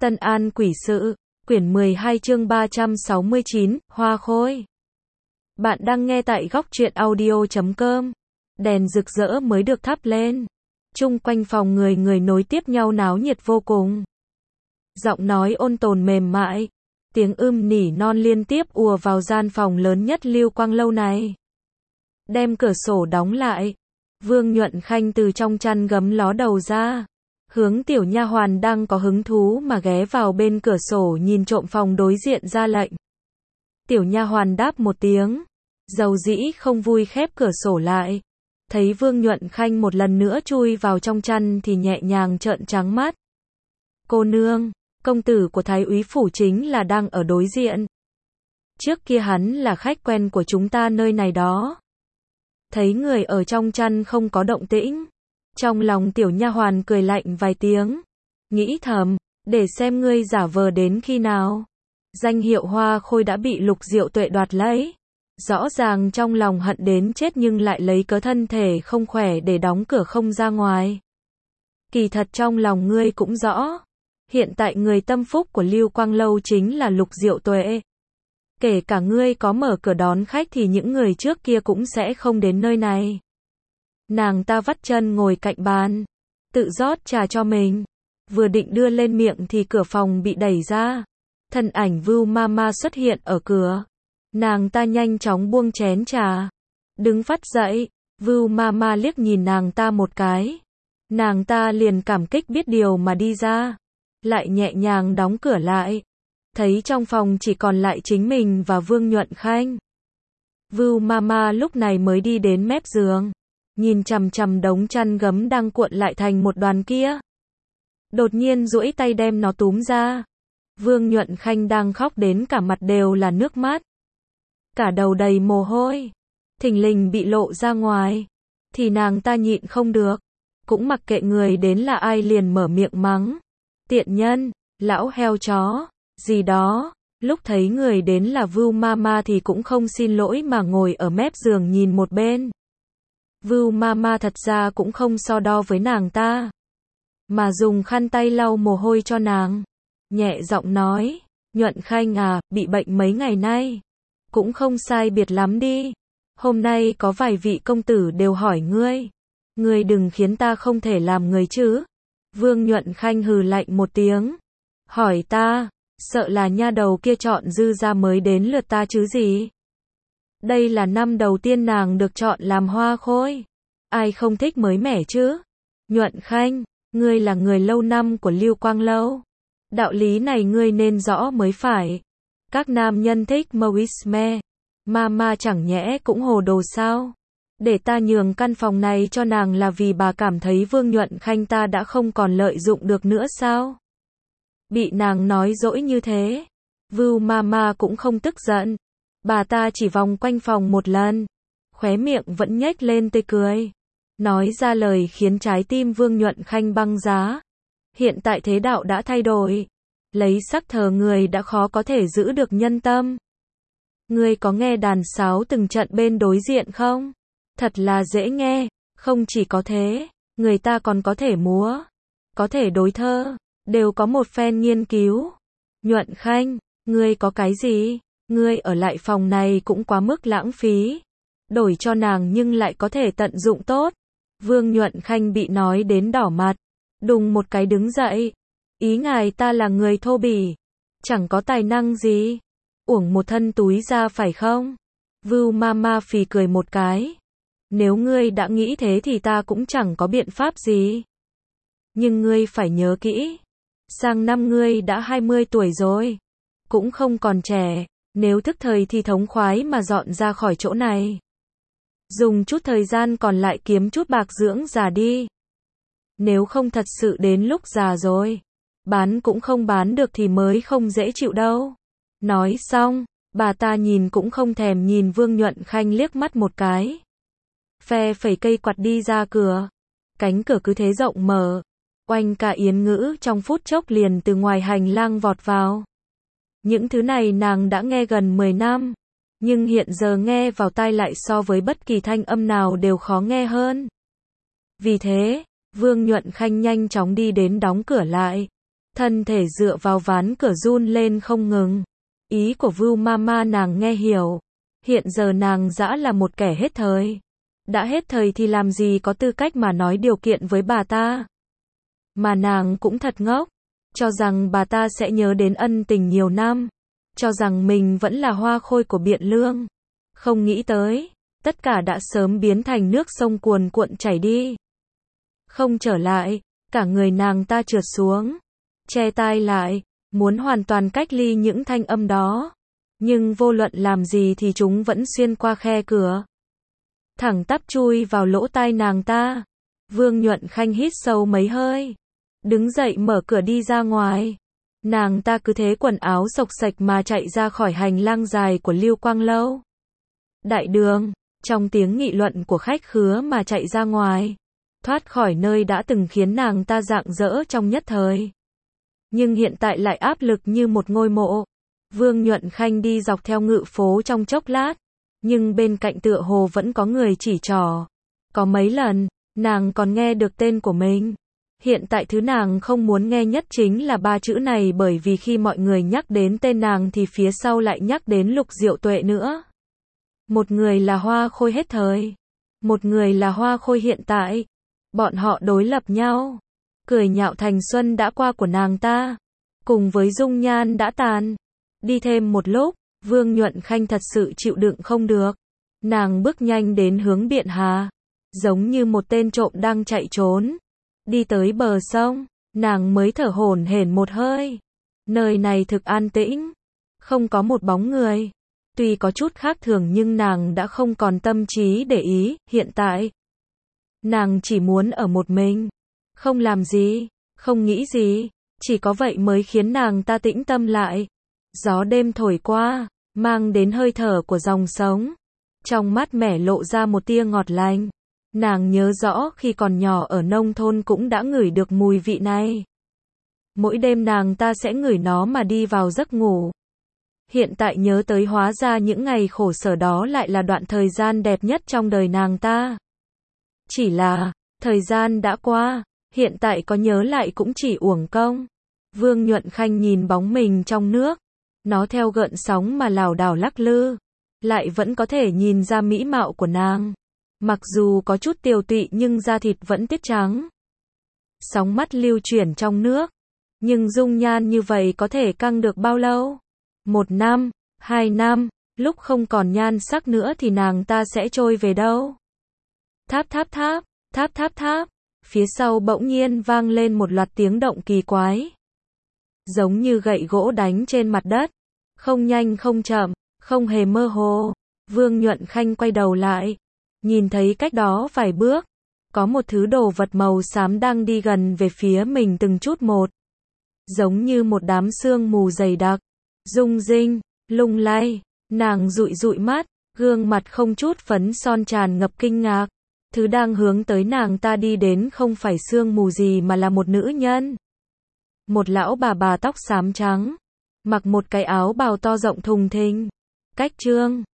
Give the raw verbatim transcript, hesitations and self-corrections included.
Tân An Quỷ Sự, quyển mười hai chương ba trăm sáu mươi chín, Hoa Khôi. Bạn đang nghe tại góc truyện audio chấm com. Đèn rực rỡ mới được thắp lên. Chung quanh phòng người người nối tiếp nhau náo nhiệt vô cùng. Giọng nói ôn tồn mềm mại. Tiếng ưm nỉ non liên tiếp ùa vào gian phòng lớn nhất Lưu Quang Lâu này. Đem cửa sổ đóng lại. Vương Nhuận Khanh từ trong chăn gấm ló đầu ra. Hướng tiểu nha hoàn đang có hứng thú mà ghé vào bên cửa sổ nhìn trộm phòng đối diện ra lệnh. Tiểu nha hoàn đáp một tiếng. Dầu dĩ không vui khép cửa sổ lại. Thấy Vương Nhuận Khanh một lần nữa chui vào trong chăn thì nhẹ nhàng trợn trắng mắt. Cô nương, công tử của Thái úy phủ chính là đang ở đối diện. Trước kia hắn là khách quen của chúng ta nơi này đó. Thấy người ở trong chăn không có động tĩnh. Trong lòng tiểu nha hoàn cười lạnh vài tiếng. Nghĩ thầm, để xem ngươi giả vờ đến khi nào. Danh hiệu Hoa Khôi đã bị Lục Diệu Tuệ đoạt lấy. Rõ ràng trong lòng hận đến chết nhưng lại lấy cớ thân thể không khỏe để đóng cửa không ra ngoài. Kỳ thật trong lòng ngươi cũng rõ. Hiện tại người tâm phúc của Lưu Quang Lâu chính là Lục Diệu Tuệ. Kể cả ngươi có mở cửa đón khách thì những người trước kia cũng sẽ không đến nơi này. Nàng ta vắt chân ngồi cạnh bàn, tự rót trà cho mình. Vừa định đưa lên miệng thì cửa phòng bị đẩy ra. Thân ảnh Vưu Mama xuất hiện ở cửa. Nàng ta nhanh chóng buông chén trà. Đứng phắt dậy, Vưu Mama liếc nhìn nàng ta một cái. Nàng ta liền cảm kích biết điều mà đi ra. Lại nhẹ nhàng đóng cửa lại. Thấy trong phòng chỉ còn lại chính mình và Vương Nhuận Khanh. Vưu Mama lúc này mới đi đến mép giường. Nhìn chằm chằm đống chăn gấm đang cuộn lại thành một đoàn kia. Đột nhiên duỗi tay đem nó túm ra. Vương Nhuận Khanh đang khóc đến cả mặt đều là nước mắt. Cả đầu đầy mồ hôi. Thình lình bị lộ ra ngoài. Thì nàng ta nhịn không được. Cũng mặc kệ người đến là ai liền mở miệng mắng. Tiện nhân, lão heo chó, gì đó. Lúc thấy người đến là Vưu Mama thì cũng không xin lỗi mà ngồi ở mép giường nhìn một bên. Vưu Mama thật ra cũng không so đo với nàng ta. Mà dùng khăn tay lau mồ hôi cho nàng. Nhẹ giọng nói, Nhuận Khanh à, bị bệnh mấy ngày nay. Cũng không sai biệt lắm đi. Hôm nay có vài vị công tử đều hỏi ngươi. Ngươi đừng khiến ta không thể làm người chứ. Vương Nhuận Khanh hừ lạnh một tiếng. Hỏi ta, sợ là nha đầu kia chọn dư ra mới đến lượt ta chứ gì. Đây là năm đầu tiên nàng được chọn làm Hoa Khôi. Ai không thích mới mẻ chứ? Nhuận Khanh, ngươi là người lâu năm của Lưu Quang Lâu. Đạo lý này ngươi nên rõ mới phải. Các nam nhân thích Moisme. Mama chẳng nhẽ cũng hồ đồ sao? Để ta nhường căn phòng này cho nàng là vì bà cảm thấy Vương Nhuận Khanh ta đã không còn lợi dụng được nữa sao? Bị nàng nói dỗi như thế. Vưu Mama cũng không tức giận. Bà ta chỉ vòng quanh phòng một lần. Khóe miệng vẫn nhếch lên tươi cười. Nói ra lời khiến trái tim Vương Nhuận Khanh băng giá. Hiện tại thế đạo đã thay đổi. Lấy sắc thờ người đã khó có thể giữ được nhân tâm. Ngươi có nghe đàn sáo từng trận bên đối diện không? Thật là dễ nghe. Không chỉ có thế, người ta còn có thể múa. Có thể đối thơ. Đều có một phen nghiên cứu. Nhuận Khanh, ngươi có cái gì? Ngươi ở lại phòng này cũng quá mức lãng phí. Đổi cho nàng nhưng lại có thể tận dụng tốt. Vương Nhuận Khanh bị nói đến đỏ mặt. Đùng một cái đứng dậy. Ý ngài ta là người thô bỉ. Chẳng có tài năng gì. Uổng một thân túi ra phải không? Vưu Mama phì cười một cái. Nếu ngươi đã nghĩ thế thì ta cũng chẳng có biện pháp gì. Nhưng ngươi phải nhớ kỹ. Sang năm ngươi đã hai mươi tuổi rồi. Cũng không còn trẻ. Nếu thức thời thì thống khoái mà dọn ra khỏi chỗ này. Dùng chút thời gian còn lại kiếm chút bạc dưỡng già đi. Nếu không thật sự đến lúc già rồi. Bán cũng không bán được thì mới không dễ chịu đâu. Nói xong, bà ta nhìn cũng không thèm nhìn Vương Nhuận Khanh liếc mắt một cái. Phe phẩy cây quạt đi ra cửa. Cánh cửa cứ thế rộng mở. Oanh cả Yến Ngữ trong phút chốc liền từ ngoài hành lang vọt vào. Những thứ này nàng đã nghe gần mười năm. Nhưng hiện giờ nghe vào tai lại so với bất kỳ thanh âm nào đều khó nghe hơn. Vì thế, Vương Nhuận Khanh nhanh chóng đi đến đóng cửa lại. thân thể dựa vào ván cửa run lên không ngừng. Ý của Vưu Mama nàng nghe hiểu. Hiện giờ nàng dã là một kẻ hết thời. Đã hết thời thì làm gì có tư cách mà nói điều kiện với bà ta. Mà nàng cũng thật ngốc. Cho rằng bà ta sẽ nhớ đến ân tình nhiều năm. Cho rằng mình vẫn là hoa khôi của Biện Lương. Không nghĩ tới, tất cả đã sớm biến thành nước sông cuồn cuộn chảy đi. Không trở lại, cả người nàng ta trượt xuống. Che tai lại, muốn hoàn toàn cách ly những thanh âm đó. Nhưng vô luận làm gì thì chúng vẫn xuyên qua khe cửa. Thẳng tắp chui vào lỗ tai nàng ta. Vương Nhuận Khanh hít sâu mấy hơi. Đứng dậy mở cửa đi ra ngoài. Nàng ta cứ thế quần áo xộc xệch mà chạy ra khỏi hành lang dài của Lưu Quang Lâu. Đại đường, trong tiếng nghị luận của khách khứa mà chạy ra ngoài. Thoát khỏi nơi đã từng khiến nàng ta rạng rỡ trong nhất thời. Nhưng hiện tại lại áp lực như một ngôi mộ. Vương Nhuận Khanh đi dọc theo ngự phố trong chốc lát. Nhưng bên cạnh tựa hồ vẫn có người chỉ trỏ. Có mấy lần, nàng còn nghe được tên của mình. Hiện tại thứ nàng không muốn nghe nhất chính là ba chữ này, bởi vì khi mọi người nhắc đến tên nàng thì phía sau lại nhắc đến Lục Diệu Tuệ nữa. Một người là hoa khôi hết thời. Một người là hoa khôi hiện tại. Bọn họ đối lập nhau. Cười nhạo thành xuân đã qua của nàng ta. Cùng với dung nhan đã tàn. Đi thêm một lúc, Vương Nhuận Khanh thật sự chịu đựng không được. Nàng bước nhanh đến hướng Biện Hà. Giống như một tên trộm đang chạy trốn. Đi tới bờ sông, nàng mới thở hổn hển một hơi. Nơi này thực an tĩnh. Không có một bóng người. Tuy có chút khác thường nhưng nàng đã không còn tâm trí để ý. Hiện tại, nàng chỉ muốn ở một mình. Không làm gì, không nghĩ gì. Chỉ có vậy mới khiến nàng ta tĩnh tâm lại. Gió đêm thổi qua, mang đến hơi thở của dòng sống. Trong mắt mẻ lộ ra một tia ngọt lành. Nàng nhớ rõ khi còn nhỏ ở nông thôn cũng đã ngửi được mùi vị này. Mỗi đêm nàng ta sẽ ngửi nó mà đi vào giấc ngủ. Hiện tại nhớ tới hóa ra những ngày khổ sở đó lại là đoạn thời gian đẹp nhất trong đời nàng ta. Chỉ là, thời gian đã qua, hiện tại có nhớ lại cũng chỉ uổng công. Vương Nhuận Khanh nhìn bóng mình trong nước. Nó theo gợn sóng mà lảo đảo lắc lư. Lại vẫn có thể nhìn ra mỹ mạo của nàng. Mặc dù có chút tiều tụy nhưng da thịt vẫn tiết trắng. Sóng mắt lưu chuyển trong nước. Nhưng dung nhan như vậy có thể căng được bao lâu? Một năm, hai năm, lúc không còn nhan sắc nữa thì nàng ta sẽ trôi về đâu? Tháp tháp tháp, tháp tháp tháp. Phía sau bỗng nhiên vang lên một loạt tiếng động kỳ quái. Giống như gậy gỗ đánh trên mặt đất. Không nhanh không chậm, không hề mơ hồ. Vương Nhuận Khanh quay đầu lại. Nhìn thấy cách đó vài bước. Có một thứ đồ vật màu xám đang đi gần về phía mình từng chút một. Giống như một đám sương mù dày đặc. Rung rinh, lung lay. Nàng dụi dụi mắt. Gương mặt không chút phấn son tràn ngập kinh ngạc. Thứ đang hướng tới nàng ta đi đến không phải sương mù gì mà là một nữ nhân. Một lão bà bà tóc xám trắng. Mặc một cái áo bào to rộng thùng thình. Cách trương.